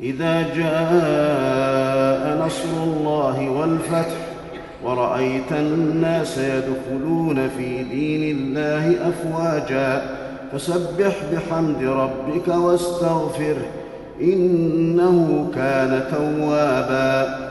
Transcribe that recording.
إذا جاء نصر الله والفتح ورأيت الناس يدخلون في دين الله أفواجا فسبح بحمد ربك واستغفره إنه كان توابا.